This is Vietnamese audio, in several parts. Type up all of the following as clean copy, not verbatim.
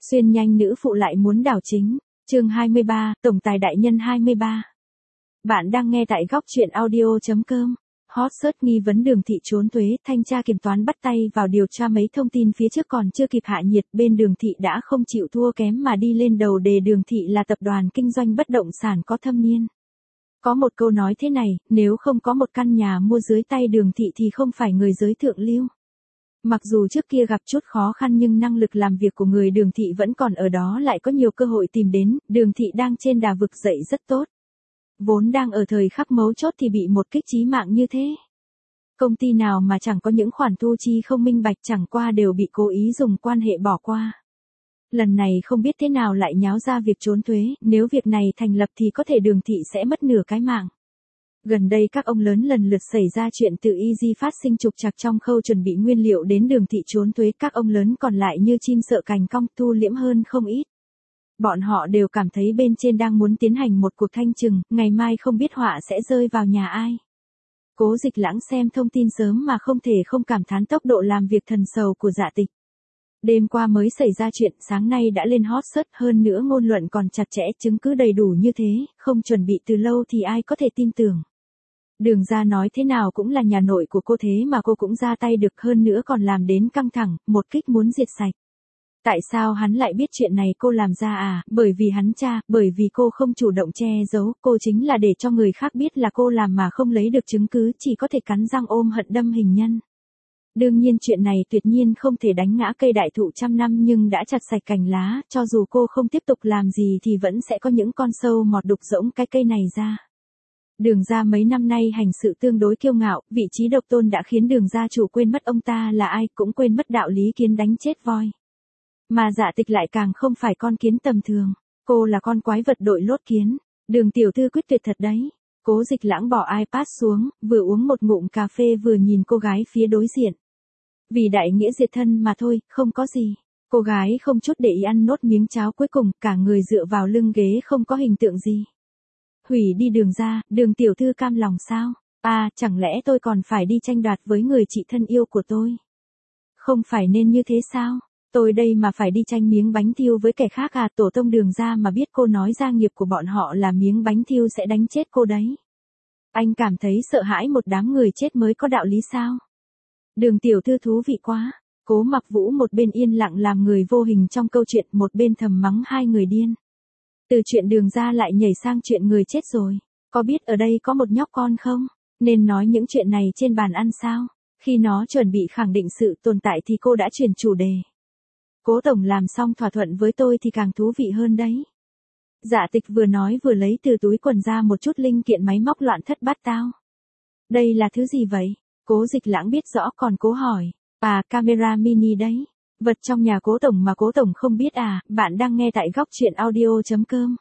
Xuyên nhanh nữ phụ lại muốn đảo chính. Chương 23, Tổng tài đại nhân 23. Bạn đang nghe tại góc truyện audio.com. Hot search nghi vấn Đường Thị trốn thuế, thanh tra kiểm toán bắt tay vào điều tra mấy thông tin phía trước còn chưa kịp hạ nhiệt, bên Đường Thị đã không chịu thua kém mà đi lên đầu đề. Đường Thị là tập đoàn kinh doanh bất động sản có thâm niên. Có một câu nói thế này, nếu không có một căn nhà mua dưới tay Đường Thị thì không phải người giới thượng lưu. Mặc dù trước kia gặp chút khó khăn nhưng năng lực làm việc của người Đường Thị vẫn còn ở đó, lại có nhiều cơ hội tìm đến. Đường Thị đang trên đà vực dậy rất tốt. Vốn đang ở thời khắc mấu chốt thì bị một kích chí mạng như thế. Công ty nào mà chẳng có những khoản thu chi không minh bạch, chẳng qua đều bị cố ý dùng quan hệ bỏ qua. Lần này không biết thế nào lại nháo ra việc trốn thuế, nếu việc này thành lập thì có thể Đường Thị sẽ mất nửa cái mạng. Gần đây các ông lớn lần lượt xảy ra chuyện từ Easy phát sinh trục trặc trong khâu chuẩn bị nguyên liệu đến Đường Thị trốn thuế, các ông lớn còn lại như chim sợ cành cong, thu liễm hơn không ít. Bọn họ đều cảm thấy bên trên đang muốn tiến hành một cuộc thanh trừng, ngày mai không biết họa sẽ rơi vào nhà ai. Cố Dịch Lãng xem thông tin sớm mà không thể không cảm thán tốc độ làm việc thần sầu của Dạ Tịch. Đêm qua mới xảy ra chuyện, sáng nay đã lên hot search, hơn nữa ngôn luận còn chặt chẽ, chứng cứ đầy đủ như thế, không chuẩn bị từ lâu thì ai có thể tin tưởng. Đường Gia nói thế nào cũng là nhà nội của cô, thế mà cô cũng ra tay được, hơn nữa còn làm đến căng thẳng, một kích muốn diệt sạch. Tại sao hắn lại biết chuyện này cô làm ra à? Bởi vì hắn tra, bởi vì cô không chủ động che giấu, cô chính là để cho người khác biết là cô làm mà không lấy được chứng cứ, chỉ có thể cắn răng ôm hận đâm hình nhân. Đương nhiên chuyện này tuyệt nhiên không thể đánh ngã cây đại thụ trăm năm nhưng đã chặt sạch cành lá, cho dù cô không tiếp tục làm gì thì vẫn sẽ có những con sâu mọt đục rỗng cái cây này ra. Đường Gia mấy năm nay hành sự tương đối kiêu ngạo, vị trí độc tôn đã khiến Đường gia chủ quên mất ông ta là ai, cũng quên mất đạo lý kiến đánh chết voi. Mà Dạ Tịch lại càng không phải con kiến tầm thường, cô là con quái vật đội lốt kiến. Đường tiểu thư quyết tuyệt thật đấy. Cố Dịch Lãng bỏ iPad xuống, vừa uống một ngụm cà phê vừa nhìn cô gái phía đối diện. Vì đại nghĩa diệt thân mà thôi, không có gì. Cô gái không chút để ý ăn nốt miếng cháo cuối cùng, cả người dựa vào lưng ghế không có hình tượng gì. Hủy đi Đường gia, Đường tiểu thư cam lòng sao? À, chẳng lẽ tôi còn phải đi tranh đoạt với người chị thân yêu của tôi? Không phải nên như thế sao? Tôi đây mà phải đi tranh miếng bánh thiêu với kẻ khác à? Tổ tông Đường gia mà biết cô nói gia nghiệp của bọn họ là miếng bánh thiêu sẽ đánh chết cô đấy. Anh cảm thấy sợ hãi một đám người chết mới có đạo lý sao? Đường tiểu thư thú vị quá. Cố Mặc Vũ một bên yên lặng làm người vô hình trong câu chuyện, một bên thầm mắng hai người điên. Từ chuyện Đường gia lại nhảy sang chuyện người chết rồi. Có biết ở đây có một nhóc con không? Nên nói những chuyện này trên bàn ăn sao? Khi nó chuẩn bị khẳng định sự tồn tại thì cô đã chuyển chủ đề. Cố tổng làm xong thỏa thuận với tôi thì càng thú vị hơn đấy. Dạ Tịch vừa nói vừa lấy từ túi quần ra một chút linh kiện máy móc loạn thất bát tao. Đây là thứ gì vậy? Cố Dịch Lãng biết rõ còn cố hỏi. À, camera mini đấy. Vật trong nhà Cố tổng mà Cố tổng không biết à? Bạn đang nghe tại góc truyện audio.com.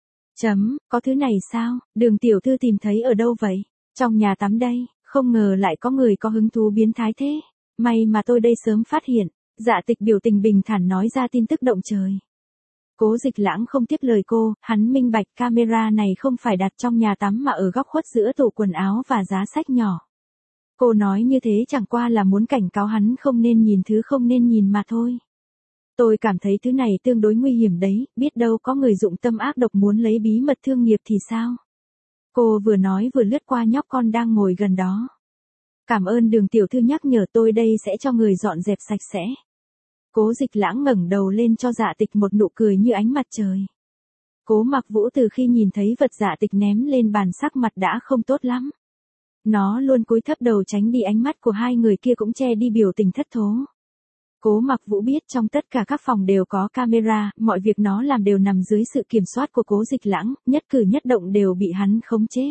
Có thứ này sao? Đường tiểu thư tìm thấy ở đâu vậy? Trong nhà tắm đây, không ngờ lại có người có hứng thú biến thái thế. May mà tôi đây sớm phát hiện. Dạ Tịch biểu tình bình thản nói ra tin tức động trời. Cố Dịch Lãng không tiếp lời cô, hắn minh bạch camera này không phải đặt trong nhà tắm mà ở góc khuất giữa tủ quần áo và giá sách nhỏ. Cô nói như thế chẳng qua là muốn cảnh cáo hắn không nên nhìn thứ không nên nhìn mà thôi. Tôi cảm thấy thứ này tương đối nguy hiểm đấy, biết đâu có người dụng tâm ác độc muốn lấy bí mật thương nghiệp thì sao? Cô vừa nói vừa lướt qua nhóc con đang ngồi gần đó. Cảm ơn Đường tiểu thư nhắc nhở, tôi đây sẽ cho người dọn dẹp sạch sẽ. Cố Dịch Lãng ngẩng đầu lên cho Dạ Tịch một nụ cười như ánh mặt trời. Cố Mặc Vũ từ khi nhìn thấy vật Dạ Tịch ném lên bàn sắc mặt đã không tốt lắm. Nó luôn cúi thấp đầu tránh đi ánh mắt của hai người kia, cũng che đi biểu tình thất thố. Cố Mặc Vũ biết trong tất cả các phòng đều có camera, mọi việc nó làm đều nằm dưới sự kiểm soát của Cố Dịch Lãng, nhất cử nhất động đều bị hắn khống chế.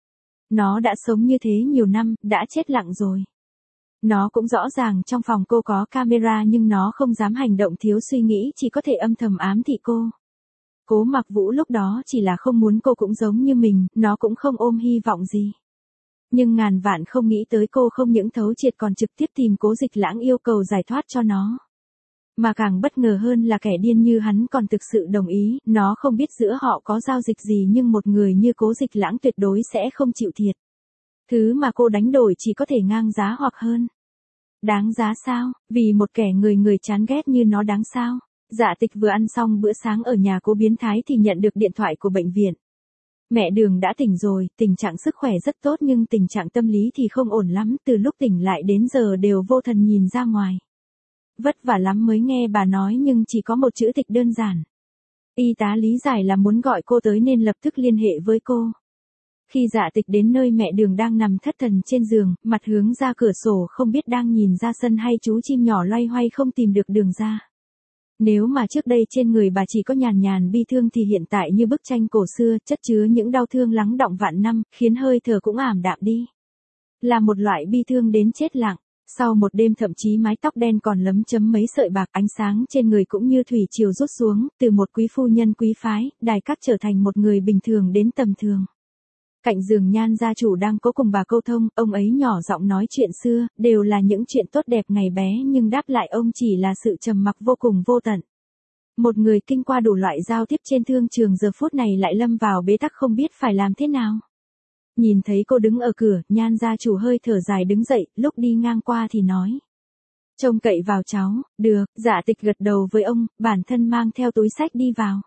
Nó đã sống như thế nhiều năm, đã chết lặng rồi. Nó cũng rõ ràng trong phòng cô có camera nhưng nó không dám hành động thiếu suy nghĩ, chỉ có thể âm thầm ám thị cô. Cố Mặc Vũ lúc đó chỉ là không muốn cô cũng giống như mình, nó cũng không ôm hy vọng gì. Nhưng ngàn vạn không nghĩ tới cô không những thấu triệt còn trực tiếp tìm Cố Dịch Lãng yêu cầu giải thoát cho nó. Mà càng bất ngờ hơn là kẻ điên như hắn còn thực sự đồng ý, nó không biết giữa họ có giao dịch gì nhưng một người như Cố Dịch Lãng tuyệt đối sẽ không chịu thiệt. Thứ mà cô đánh đổi chỉ có thể ngang giá hoặc hơn. Đáng giá sao? Vì một kẻ người chán ghét như nó đáng sao? Dạ Tịch vừa ăn xong bữa sáng ở nhà cô biến thái thì nhận được điện thoại của bệnh viện. Mẹ Đường đã tỉnh rồi, tình trạng sức khỏe rất tốt nhưng tình trạng tâm lý thì không ổn lắm, từ lúc tỉnh lại đến giờ đều vô thần nhìn ra ngoài. Vất vả lắm mới nghe bà nói nhưng chỉ có một chữ Tịch đơn giản. Y tá lý giải là muốn gọi cô tới nên lập tức liên hệ với cô. Khi Dạ Tịch đến nơi mẹ Đường đang nằm thất thần trên giường, mặt hướng ra cửa sổ không biết đang nhìn ra sân hay chú chim nhỏ loay hoay không tìm được đường ra. Nếu mà trước đây trên người bà chỉ có nhàn nhàn bi thương thì hiện tại như bức tranh cổ xưa, chất chứa những đau thương lắng đọng vạn năm, khiến hơi thở cũng ảm đạm đi. Là một loại bi thương đến chết lặng. Sau một đêm thậm chí mái tóc đen còn lấm chấm mấy sợi bạc, ánh sáng trên người cũng như thủy triều rút xuống, từ một quý phu nhân quý phái, đài các trở thành một người bình thường đến tầm thường. Cạnh giường Nhan gia chủ đang có cùng bà câu thông, ông ấy nhỏ giọng nói chuyện xưa, đều là những chuyện tốt đẹp ngày bé nhưng đáp lại ông chỉ là sự trầm mặc vô cùng vô tận. Một người kinh qua đủ loại giao tiếp trên thương trường giờ phút này lại lâm vào bế tắc không biết phải làm thế nào. Nhìn thấy cô đứng ở cửa, Nhan gia chủ hơi thở dài đứng dậy, lúc đi ngang qua thì nói. Trông cậy vào cháu, được, Dạ Tịch gật đầu với ông, bản thân mang theo túi xách đi vào.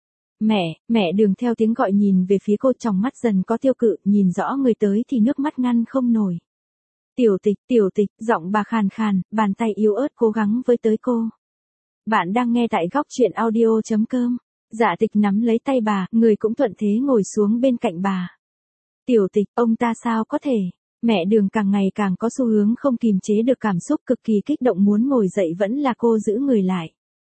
Mẹ Đường theo tiếng gọi nhìn về phía cô, trong mắt dần có tiêu cự, nhìn rõ người tới thì nước mắt ngăn không nổi. Tiểu Tịch, giọng bà khàn khàn, bàn tay yếu ớt cố gắng với tới cô. Bạn đang nghe tại góc truyện audio.com. Dạ Tịch nắm lấy tay bà, người cũng thuận thế ngồi xuống bên cạnh bà. Tiểu Tịch, ông ta sao có thể? Mẹ Đường càng ngày càng có xu hướng không kìm chế được cảm xúc, cực kỳ kích động muốn ngồi dậy, vẫn là cô giữ người lại.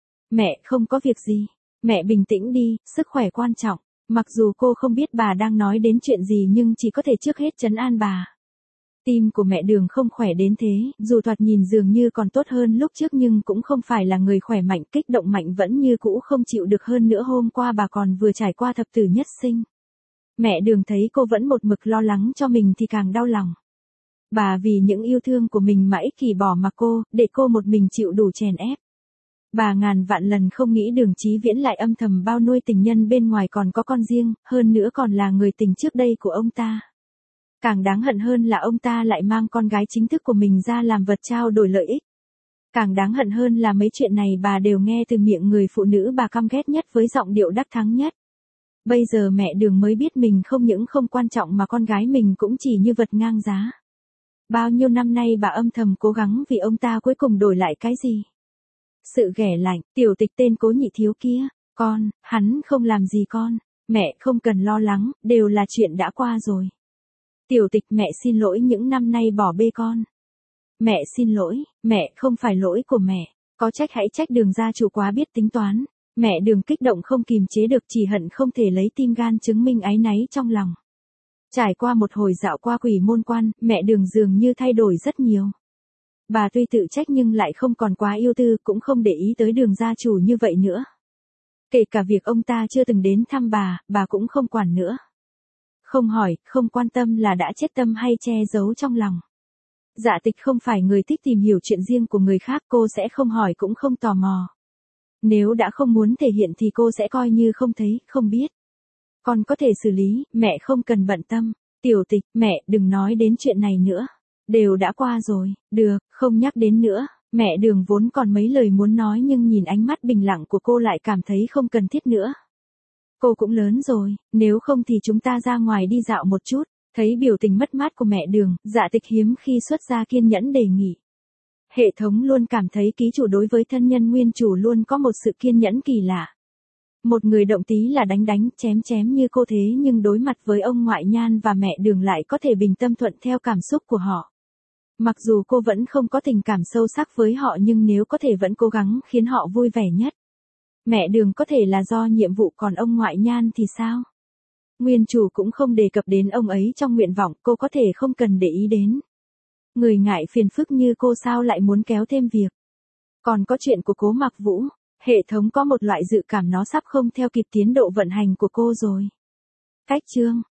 Mẹ không có việc gì. Mẹ bình tĩnh đi, sức khỏe quan trọng. Mặc dù cô không biết bà đang nói đến chuyện gì nhưng chỉ có thể trước hết trấn an bà. Tim của mẹ Đường không khỏe đến thế, dù thoạt nhìn dường như còn tốt hơn lúc trước nhưng cũng không phải là người khỏe mạnh, kích động mạnh vẫn như cũ không chịu được, hơn nữa hôm qua bà còn vừa trải qua thập tử nhất sinh. Mẹ Đường thấy cô vẫn một mực lo lắng cho mình thì càng đau lòng. Bà vì những yêu thương của mình mà ích kỷ bỏ mặc cô, để cô một mình chịu đủ chèn ép. Bà ngàn vạn lần không nghĩ Đường Chí Viễn lại âm thầm bao nuôi tình nhân bên ngoài, còn có con riêng, hơn nữa còn là người tình trước đây của ông ta. Càng đáng hận hơn là ông ta lại mang con gái chính thức của mình ra làm vật trao đổi lợi ích. Càng đáng hận hơn là mấy chuyện này bà đều nghe từ miệng người phụ nữ bà căm ghét nhất với giọng điệu đắc thắng nhất. Bây giờ mẹ Đường mới biết mình không những không quan trọng mà con gái mình cũng chỉ như vật ngang giá. Bao nhiêu năm nay bà âm thầm cố gắng vì ông ta, cuối cùng đổi lại cái gì? Sự ghẻ lạnh. Tiểu Tịch tên Cố Nhị Thiếu kia, hắn không làm gì con, mẹ không cần lo lắng, đều là chuyện đã qua rồi. Tiểu Tịch, mẹ xin lỗi những năm nay bỏ bê con. Mẹ xin lỗi, mẹ không phải lỗi của mẹ, có trách hãy trách Đường gia chủ quá biết tính toán. Mẹ Đường kích động không kìm chế được, chỉ hận không thể lấy tim gan chứng minh áy náy trong lòng. Trải qua một hồi dạo qua Quỷ Môn Quan, mẹ Đường dường như thay đổi rất nhiều. Bà tuy tự trách nhưng lại không còn quá yêu tư, cũng không để ý tới Đường gia chủ như vậy nữa. Kể cả việc ông ta chưa từng đến thăm bà cũng không quản nữa. Không hỏi, không quan tâm là đã chết tâm hay che giấu trong lòng. Dạ Tịch không phải người thích tìm hiểu chuyện riêng của người khác, cô sẽ không hỏi cũng không tò mò. Nếu đã không muốn thể hiện thì cô sẽ coi như không thấy, không biết. Con có thể xử lý, mẹ không cần bận tâm. Tiểu Tịch, mẹ đừng nói đến chuyện này nữa. Đều đã qua rồi, được, không nhắc đến nữa. Mẹ Đường vốn còn mấy lời muốn nói nhưng nhìn ánh mắt bình lặng của cô lại cảm thấy không cần thiết nữa. Cô cũng lớn rồi, nếu không thì chúng ta ra ngoài đi dạo một chút. Thấy biểu tình mất mát của mẹ Đường, Dạ Tịch hiếm khi xuất ra kiên nhẫn đề nghị. Hệ thống luôn cảm thấy ký chủ đối với thân nhân nguyên chủ luôn có một sự kiên nhẫn kỳ lạ. Một người động tí là đánh chém như cô thế nhưng đối mặt với ông ngoại Nhan và mẹ Đường lại có thể bình tâm thuận theo cảm xúc của họ. Mặc dù cô vẫn không có tình cảm sâu sắc với họ nhưng nếu có thể vẫn cố gắng khiến họ vui vẻ nhất. Mẹ Đường có thể là do nhiệm vụ, còn ông ngoại Nhan thì sao? Nguyên chủ cũng không đề cập đến ông ấy trong nguyện vọng, cô có thể không cần để ý đến. Người ngại phiền phức như cô sao lại muốn kéo thêm việc. Còn có chuyện của Cố Mặc Vũ, hệ thống có một loại dự cảm nó sắp không theo kịp tiến độ vận hành của cô rồi. Cách chương